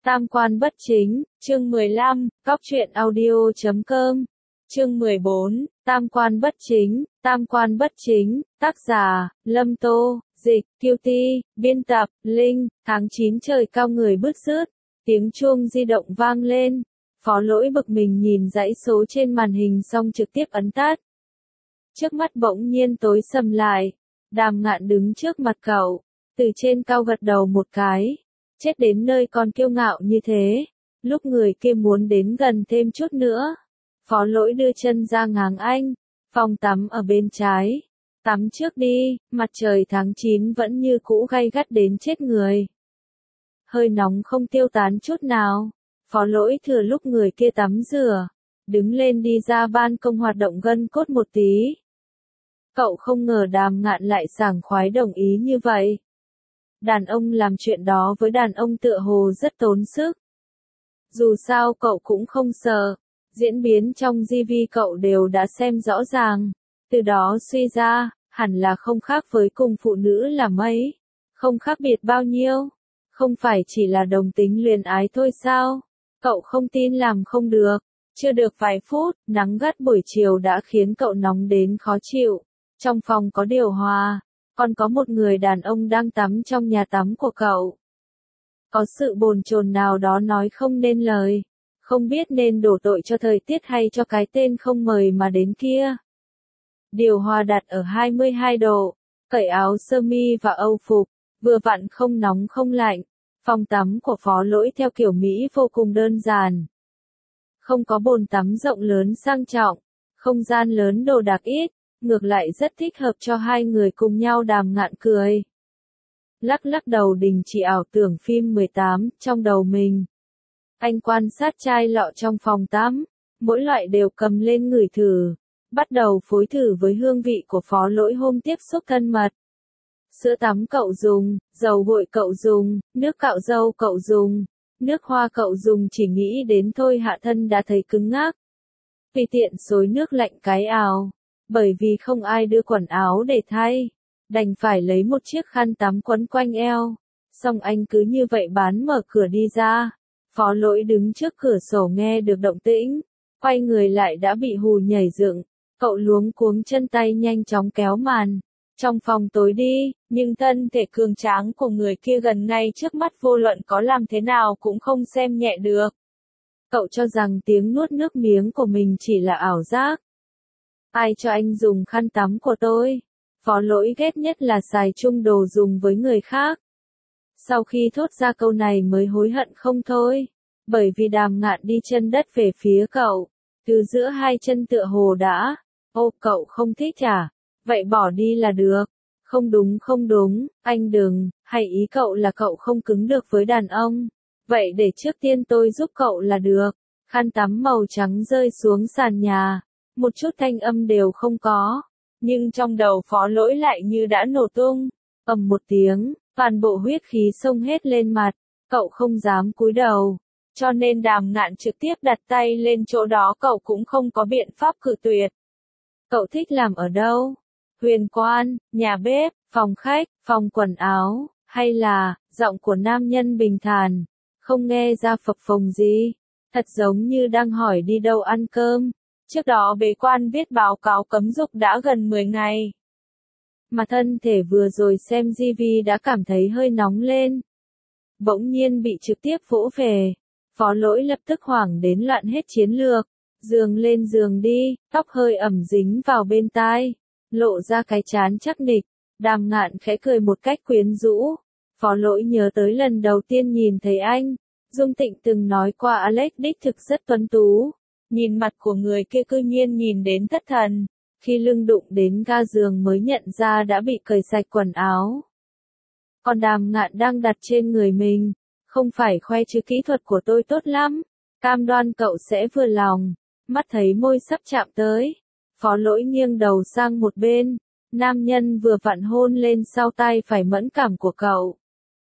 Tam quan bất chính, chương 15, cóc truyện audio.com. Chương 14, Tam quan bất chính, tác giả, Lâm Tô, dịch, Kiêu Ti, biên tập, Linh. Tháng 9 trời cao người bứt rứt, tiếng chuông di động vang lên. Phó Lỗi bực mình nhìn dãy số trên màn hình xong trực tiếp ấn tắt. Trước mắt bỗng nhiên tối sầm lại. Đàm Ngạn đứng trước mặt cậu, từ trên cao gật đầu một cái. Chết đến nơi còn kiêu ngạo như thế. Lúc người kia muốn đến gần thêm chút nữa, Phó Lỗi đưa chân ra ngáng anh. Phòng tắm ở bên trái. Tắm trước đi, mặt trời tháng 9 vẫn như cũ gay gắt đến chết người. Hơi nóng không tiêu tán chút nào. Phó Lỗi thừa lúc người kia tắm rửa, đứng lên đi ra ban công hoạt động gân cốt một tí. Cậu không ngờ Đàm Ngạn lại sảng khoái đồng ý như vậy. Đàn ông làm chuyện đó với đàn ông tựa hồ rất tốn sức. Dù sao cậu cũng không sợ, diễn biến trong GV cậu đều đã xem rõ ràng, từ đó suy ra, hẳn là không khác với cùng phụ nữ là mấy, không khác biệt bao nhiêu, không phải chỉ là đồng tính luyến ái thôi sao? Cậu không tin làm không được, chưa được vài phút, nắng gắt buổi chiều đã khiến cậu nóng đến khó chịu, trong phòng có điều hòa. Còn có một người đàn ông đang tắm trong nhà tắm của cậu. Có sự bồn chồn nào đó nói không nên lời. Không biết nên đổ tội cho thời tiết hay cho cái tên không mời mà đến kia. Điều hòa đặt ở 22 độ. Cởi áo sơ mi và âu phục. Vừa vặn không nóng không lạnh. Phòng tắm của Phó Lỗi theo kiểu Mỹ vô cùng đơn giản. Không có bồn tắm rộng lớn sang trọng. Không gian lớn đồ đạc ít. Ngược lại rất thích hợp cho hai người cùng nhau. Đàm Ngạn cười. Lắc lắc đầu đình chỉ ảo tưởng phim 18 trong đầu mình. Anh quan sát chai lọ trong phòng tắm, mỗi loại đều cầm lên ngửi thử, bắt đầu phối thử với hương vị của Phó Lỗi hôm tiếp xúc thân mật. Sữa tắm cậu dùng, dầu gội cậu dùng, nước cạo râu cậu dùng, nước hoa cậu dùng, chỉ nghĩ đến thôi hạ thân đã thấy cứng ngắc. Tùy tiện xối nước lạnh cái ào. Bởi vì không ai đưa quần áo để thay, đành phải lấy một chiếc khăn tắm quấn quanh eo. Xong anh cứ như vậy bán mở cửa đi ra. Phó Lỗi đứng trước cửa sổ nghe được động tĩnh, quay người lại đã bị hù nhảy dựng. Cậu luống cuống chân tay nhanh chóng kéo màn. Trong phòng tối đi, nhưng thân thể cường tráng của người kia gần ngay trước mắt vô luận có làm thế nào cũng không xem nhẹ được. Cậu cho rằng tiếng nuốt nước miếng của mình chỉ là ảo giác. Ai cho anh dùng khăn tắm của tôi? Phó Lỗi ghét nhất là xài chung đồ dùng với người khác. Sau khi thốt ra câu này mới hối hận không thôi. Bởi vì Đàm Ngạn đi chân đất về phía cậu. Từ giữa hai chân tựa hồ đã. Ô, cậu không thích à? Vậy bỏ đi là được. Không đúng, anh đừng. Hay ý cậu là cậu không cứng được với đàn ông. Vậy để trước tiên tôi giúp cậu là được. Khăn tắm màu trắng rơi xuống sàn nhà. Một chút thanh âm đều không có, nhưng trong đầu Phó Lỗi lại như đã nổ tung. Ầm một tiếng, toàn bộ huyết khí xông hết lên mặt, cậu không dám cúi đầu, cho nên Đàm Ngạn trực tiếp đặt tay lên chỗ đó, cậu cũng không có biện pháp cự tuyệt. Cậu thích làm ở đâu? Huyền quan, nhà bếp, phòng khách, phòng quần áo, hay là giọng của nam nhân bình thản, không nghe ra phập phồng gì, thật giống như đang hỏi đi đâu ăn cơm. Trước đó bế quan viết báo cáo cấm dục đã gần 10 ngày. Mà thân thể vừa rồi xem GV đã cảm thấy hơi nóng lên. Bỗng nhiên bị trực tiếp vỗ về. Phó Lỗi lập tức hoảng đến loạn hết chiến lược. Giường lên giường đi, tóc hơi ẩm dính vào bên tai. Lộ ra cái trán chắc nịch. Đàm Ngạn khẽ cười một cách quyến rũ. Phó Lỗi nhớ tới lần đầu tiên nhìn thấy anh. Dung Tịnh từng nói qua Alex đích thực rất tuấn tú. Nhìn mặt của người kia cư nhiên nhìn đến thất thần, khi lưng đụng đến ga giường mới nhận ra đã bị cởi sạch quần áo. Còn Đàm Ngạn đang đặt trên người mình, không phải khoe chứ kỹ thuật của tôi tốt lắm, cam đoan cậu sẽ vừa lòng. Mắt thấy môi sắp chạm tới, Phó Lỗi nghiêng đầu sang một bên, nam nhân vừa vặn hôn lên sau tay phải mẫn cảm của cậu.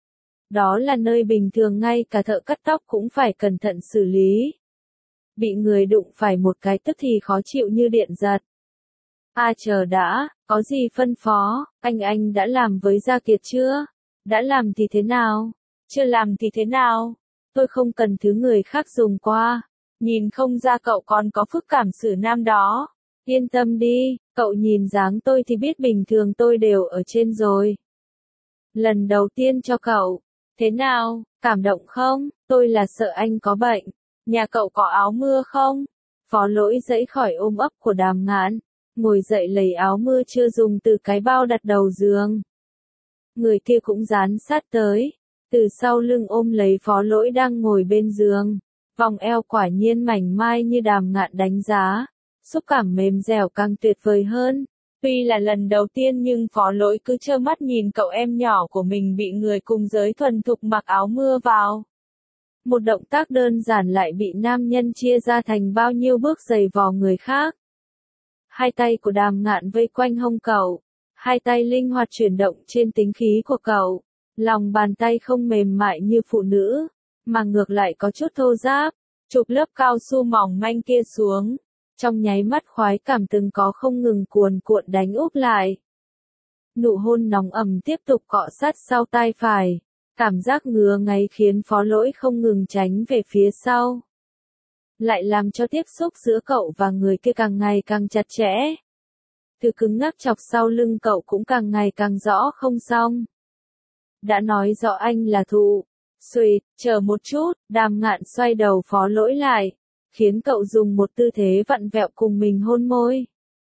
Đó là nơi bình thường ngay cả thợ cắt tóc cũng phải cẩn thận xử lý. Bị người đụng phải một cái tức thì khó chịu như điện giật. Chờ đã, có gì phân phó, anh đã làm với Gia Kiệt chưa? Đã làm thì thế nào? Chưa làm thì thế nào? tôi không cần thứ người khác dùng qua. Nhìn không ra cậu còn có phức cảm xử nam đó. Yên tâm đi, cậu nhìn dáng tôi thì biết bình thường tôi đều ở trên rồi. Lần đầu tiên cho cậu. Thế nào, cảm động không? Tôi là sợ anh có bệnh. Nhà cậu có áo mưa không? Phó Lỗi dãy khỏi ôm ấp của Đàm Ngạn, ngồi dậy lấy áo mưa chưa dùng từ cái bao đặt đầu giường. Người kia cũng dán sát tới, từ sau lưng ôm lấy Phó Lỗi đang ngồi bên giường. Vòng eo quả nhiên mảnh mai như Đàm Ngạn đánh giá, xúc cảm mềm dẻo càng tuyệt vời hơn. Tuy là lần đầu tiên nhưng Phó Lỗi cứ trơ mắt nhìn cậu em nhỏ của mình bị người cùng giới thuần thục mặc áo mưa vào. Một động tác đơn giản lại bị nam nhân chia ra thành bao nhiêu bước giày vò người khác. Hai tay của Đàm Ngạn vây quanh hông cậu, hai tay linh hoạt chuyển động trên tính khí của cậu. Lòng bàn tay không mềm mại như phụ nữ, mà ngược lại có chút thô ráp, chụp lớp cao su mỏng manh kia xuống. Trong nháy mắt khoái cảm từng có không ngừng cuồn cuộn đánh úp lại. Nụ hôn nóng ẩm tiếp tục cọ sát sau tai phải. Cảm giác ngứa ngáy khiến Phó Lỗi không ngừng tránh về phía sau. Lại làm cho tiếp xúc giữa cậu và người kia càng ngày càng chặt chẽ. Thứ cứng ngắc chọc sau lưng cậu cũng càng ngày càng rõ không xong. Đã nói rõ anh là thụ. Xuỵt, chờ một chút, Đàm Ngạn xoay đầu Phó Lỗi lại, khiến cậu dùng một tư thế vặn vẹo cùng mình hôn môi.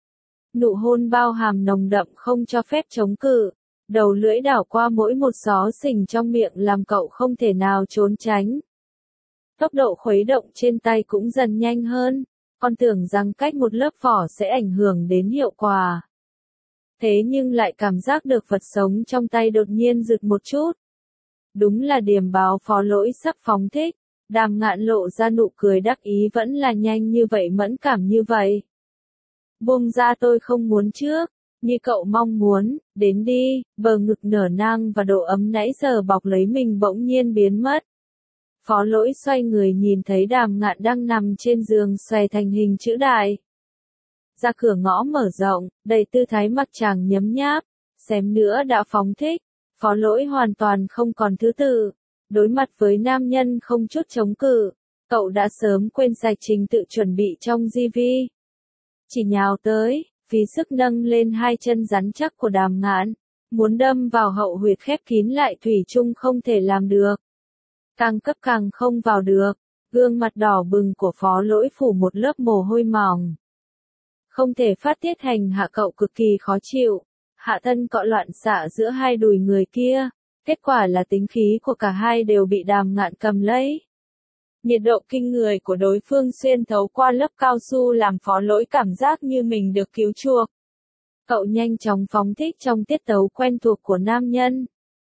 Nụ hôn bao hàm nồng đậm không cho phép chống cự. Đầu lưỡi đảo qua mỗi một xó xỉnh trong miệng làm cậu không thể nào trốn tránh. Tốc độ khuấy động trên tay cũng dần nhanh hơn, con tưởng rằng cách một lớp vỏ sẽ ảnh hưởng đến hiệu quả. Thế nhưng lại cảm giác được vật sống trong tay đột nhiên rực một chút. Đúng là điềm báo Phó Lỗi sắp phóng thích, Đàm Ngạn lộ ra nụ cười đắc ý vẫn là nhanh như vậy mẫn cảm như vậy. Buông ra tôi không muốn trước. Như cậu mong muốn, đến đi, bờ ngực nở nang và độ ấm nãy giờ bọc lấy mình bỗng nhiên biến mất. Phó Lỗi xoay người nhìn thấy Đàm Ngạn đang nằm trên giường xòe thành hình chữ đại. Ra cửa ngõ mở rộng, đầy tư thái mặc chàng nhấm nháp, xém nữa đã phóng thích. Phó Lỗi hoàn toàn không còn thứ tự. Đối mặt với nam nhân không chút chống cự, cậu đã sớm quên sạch trình tự chuẩn bị trong GV. Chỉ nhào tới. Phí sức nâng lên hai chân rắn chắc của Đàm Ngạn, muốn đâm vào hậu huyệt khép kín lại thủy chung không thể làm được. Càng cấp càng không vào được, gương mặt đỏ bừng của Phó Lỗi phủ một lớp mồ hôi mỏng. Không thể phát tiết hành hạ cậu cực kỳ khó chịu, hạ thân cọ loạn xạ giữa hai đùi người kia, kết quả là tính khí của cả hai đều bị Đàm Ngạn cầm lấy. Nhiệt độ kinh người của đối phương xuyên thấu qua lớp cao su làm Phó Lỗi cảm giác như mình được cứu chuộc. Cậu nhanh chóng phóng thích trong tiết tấu quen thuộc của nam nhân.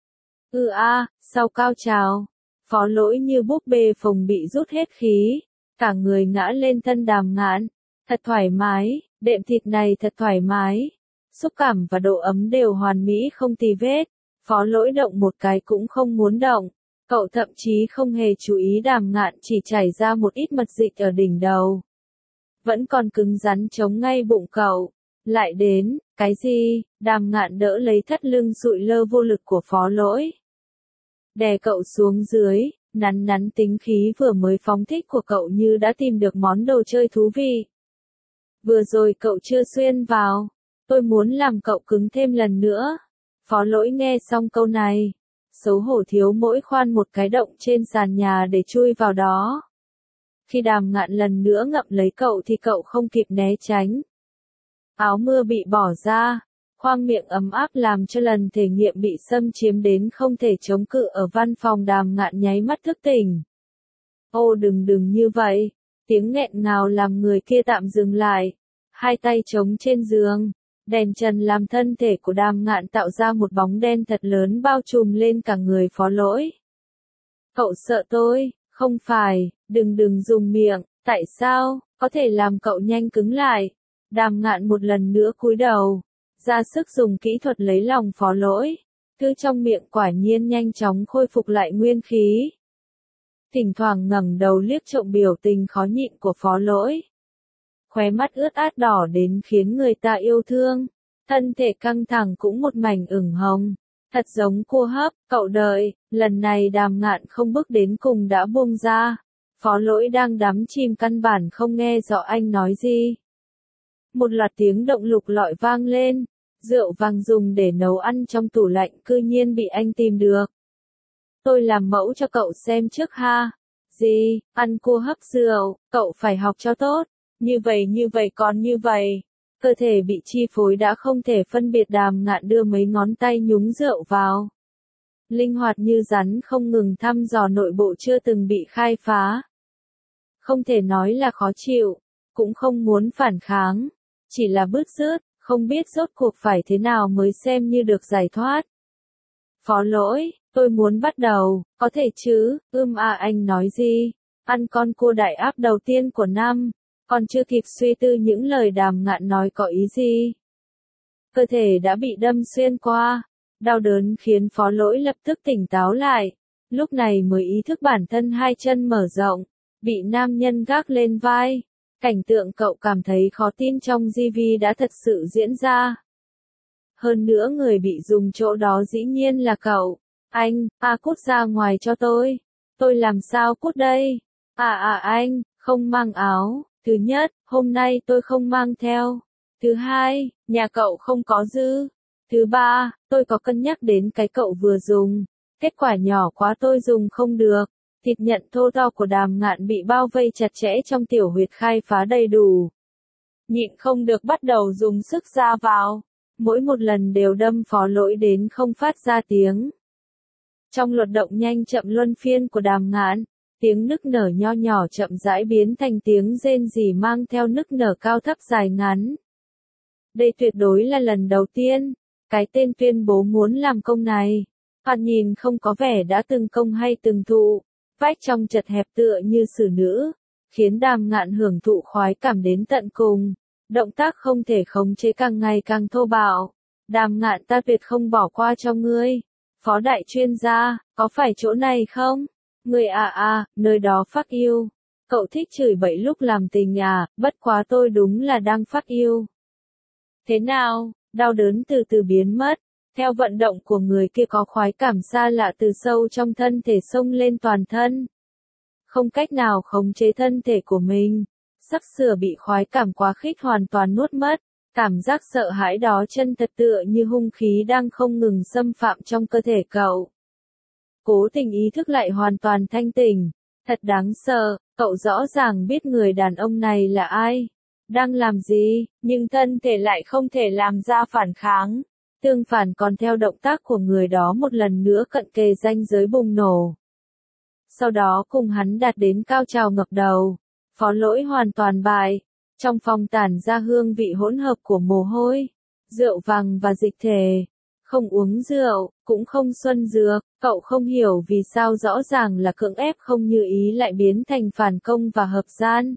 Sau cao trào, Phó Lỗi như búp bê phồng bị rút hết khí, cả người ngã lên thân Đàm Ngạn. Thật thoải mái, đệm thịt này thật thoải mái. Xúc cảm và độ ấm đều hoàn mỹ không tì vết. Phó Lỗi động một cái cũng không muốn động. Cậu thậm chí không hề chú ý Đàm Ngạn chỉ chảy ra một ít mật dịch ở đỉnh đầu. Vẫn còn cứng rắn chống ngay bụng cậu. Lại đến, cái gì? Đàm Ngạn đỡ lấy thắt lưng sụi lơ vô lực của Phó Lỗi. Đè cậu xuống dưới, nắn nắn tính khí vừa mới phóng thích của cậu như đã tìm được món đồ chơi thú vị. Vừa rồi cậu chưa xuyên vào. Tôi muốn làm cậu cứng thêm lần nữa. Phó Lỗi nghe xong câu này. Xấu hổ thiếu mỗi khoan một cái động trên sàn nhà để chui vào đó. Khi Đàm Ngạn lần nữa ngậm lấy cậu thì cậu không kịp né tránh. Áo mưa bị bỏ ra, khoang miệng ấm áp làm cho lần thể nghiệm bị xâm chiếm đến không thể chống cự ở văn phòng. Đàm Ngạn nháy mắt thức tỉnh. Ô đừng như vậy, tiếng nghẹn ngào làm người kia tạm dừng lại, hai tay chống trên giường. Đèn trần làm thân thể của Đàm Ngạn tạo ra một bóng đen thật lớn bao trùm lên cả người Phó Lỗi. Cậu sợ tôi, không phải, đừng dùng miệng, tại sao, có thể làm cậu nhanh cứng lại. Đàm Ngạn một lần nữa cúi đầu, ra sức dùng kỹ thuật lấy lòng Phó Lỗi. Thứ trong miệng quả nhiên nhanh chóng khôi phục lại nguyên khí. Thỉnh thoảng ngẩng đầu liếc trộm biểu tình khó nhịn của Phó Lỗi. Khóe mắt ướt át đỏ đến khiến người ta yêu thương, thân thể căng thẳng cũng một mảnh ửng hồng, Thật giống cua hấp, cậu đợi, lần này Đàm Ngạn không bước đến cùng đã buông ra. Phó Lỗi đang đắm chìm căn bản không nghe rõ anh nói gì. Một loạt tiếng động lục lọi vang lên, rượu vàng dùng để nấu ăn trong tủ lạnh cư nhiên bị anh tìm được. Tôi làm mẫu cho cậu xem trước ha. Gì, ăn cua hấp rượu, cậu phải học cho tốt. Như vậy còn như vậy. Cơ thể bị chi phối đã không thể phân biệt. Đàm Ngạn đưa mấy ngón tay nhúng rượu vào. Linh hoạt như rắn không ngừng thăm dò nội bộ chưa từng bị khai phá. Không thể nói là khó chịu, cũng không muốn phản kháng. Chỉ là bứt rứt, không biết rốt cuộc phải thế nào mới xem như được giải thoát. Phó Lỗi, tôi muốn bắt đầu, có thể chứ, anh nói gì? Ăn con cua đại áp đầu tiên của năm, còn chưa kịp suy tư những lời Đàm Ngạn nói có ý gì. Cơ thể đã bị đâm xuyên qua, đau đớn khiến Phó Lỗi lập tức tỉnh táo lại, lúc này mới ý thức bản thân hai chân mở rộng, bị nam nhân gác lên vai. Cảnh tượng cậu cảm thấy khó tin trong GV đã thật sự diễn ra. Hơn nữa người bị dùng chỗ đó dĩ nhiên là cậu. Anh, cút ra ngoài cho tôi. Tôi làm sao cút đây? Anh, không mang áo. Thứ nhất, hôm nay tôi không mang theo. Thứ hai, nhà cậu không có dư. Thứ ba, tôi có cân nhắc đến cái cậu vừa dùng. Kết quả nhỏ quá tôi dùng không được. Thịt nhận thô to của Đàm Ngạn bị bao vây chặt chẽ trong tiểu huyệt khai phá đầy đủ. Nhịn không được bắt đầu dùng sức ra vào. Mỗi một lần đều đâm Phó Lỗi đến không phát ra tiếng. Trong luật động nhanh chậm luân phiên của Đàm Ngạn, tiếng nức nở nho nhỏ chậm rãi biến thành tiếng rên rỉ mang theo nức nở cao thấp dài ngắn. Đây tuyệt đối là lần đầu tiên, cái tên tuyên bố muốn làm công này. Hắn nhìn không có vẻ đã từng công hay từng thụ, vách trong chật hẹp tựa như xử nữ, khiến Đàm Ngạn hưởng thụ khoái cảm đến tận cùng. Động tác không thể khống chế càng ngày càng thô bạo. Đàm Ngạn ta tuyệt không bỏ qua cho ngươi. Phó đại chuyên gia, có phải chỗ này không? Ngươi nơi đó phát yêu. Cậu thích chửi bậy lúc làm tình bất quá tôi đúng là đang phát yêu. Thế nào, đau đớn từ từ biến mất. Theo vận động của người kia có khoái cảm xa lạ từ sâu trong thân thể xông lên toàn thân. Không cách nào khống chế thân thể của mình. Sắp sửa bị khoái cảm quá khích hoàn toàn nuốt mất, cảm giác sợ hãi đó chân thật tựa như hung khí đang không ngừng xâm phạm trong cơ thể cậu. Cố tình ý thức lại hoàn toàn thanh tỉnh, thật đáng sợ, cậu rõ ràng biết người đàn ông này là ai, đang làm gì, nhưng thân thể lại không thể làm ra phản kháng, tương phản còn theo động tác của người đó một lần nữa cận kề ranh giới bùng nổ. Sau đó cùng hắn đạt đến cao trào ngập đầu. Phó Lỗi hoàn toàn bại, trong phòng tản ra hương vị hỗn hợp của mồ hôi, rượu vàng và dịch thể. Không uống rượu, cũng không xuân dược, cậu không hiểu vì sao rõ ràng là cưỡng ép không như ý lại biến thành phản công và hợp gian.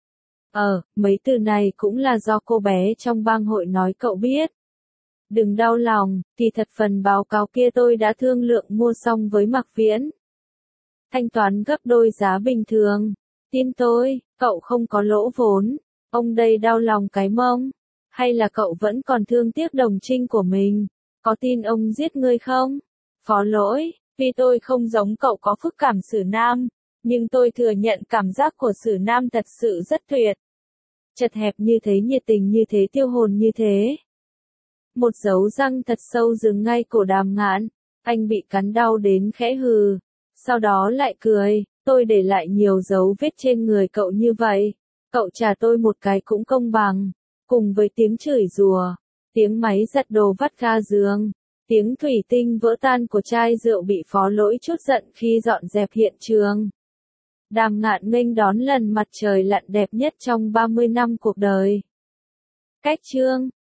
Mấy từ này cũng là do cô bé trong bang hội nói cậu biết. Đừng đau lòng, thì thật phần báo cáo kia tôi đã thương lượng mua xong với Mạc Viễn. Thanh toán gấp đôi giá bình thường. Tin tôi, cậu không có lỗ vốn. Ông đây đau lòng cái mông. Hay là cậu vẫn còn thương tiếc đồng trinh của mình? Có tin ông giết ngươi không? Phó Lỗi, vì tôi không giống cậu có phức cảm xử nam. Nhưng tôi thừa nhận cảm giác của xử nam thật sự rất tuyệt. Chật hẹp như thế, nhiệt tình như thế, tiêu hồn như thế. Một dấu răng thật sâu dừng ngay cổ Đàm Ngạn. Anh bị cắn đau đến khẽ hừ. Sau đó lại cười. Tôi để lại nhiều dấu vết trên người cậu như vậy. Cậu trả tôi một cái cũng công bằng. Cùng với tiếng chửi rủa, tiếng máy giặt đồ vắt ga giường, tiếng thủy tinh vỡ tan của chai rượu bị Phó Lỗi chút giận khi dọn dẹp hiện trường. Đàm Ngạn nghênh đón lần mặt trời lặn đẹp nhất trong 30 năm cuộc đời. Cách chương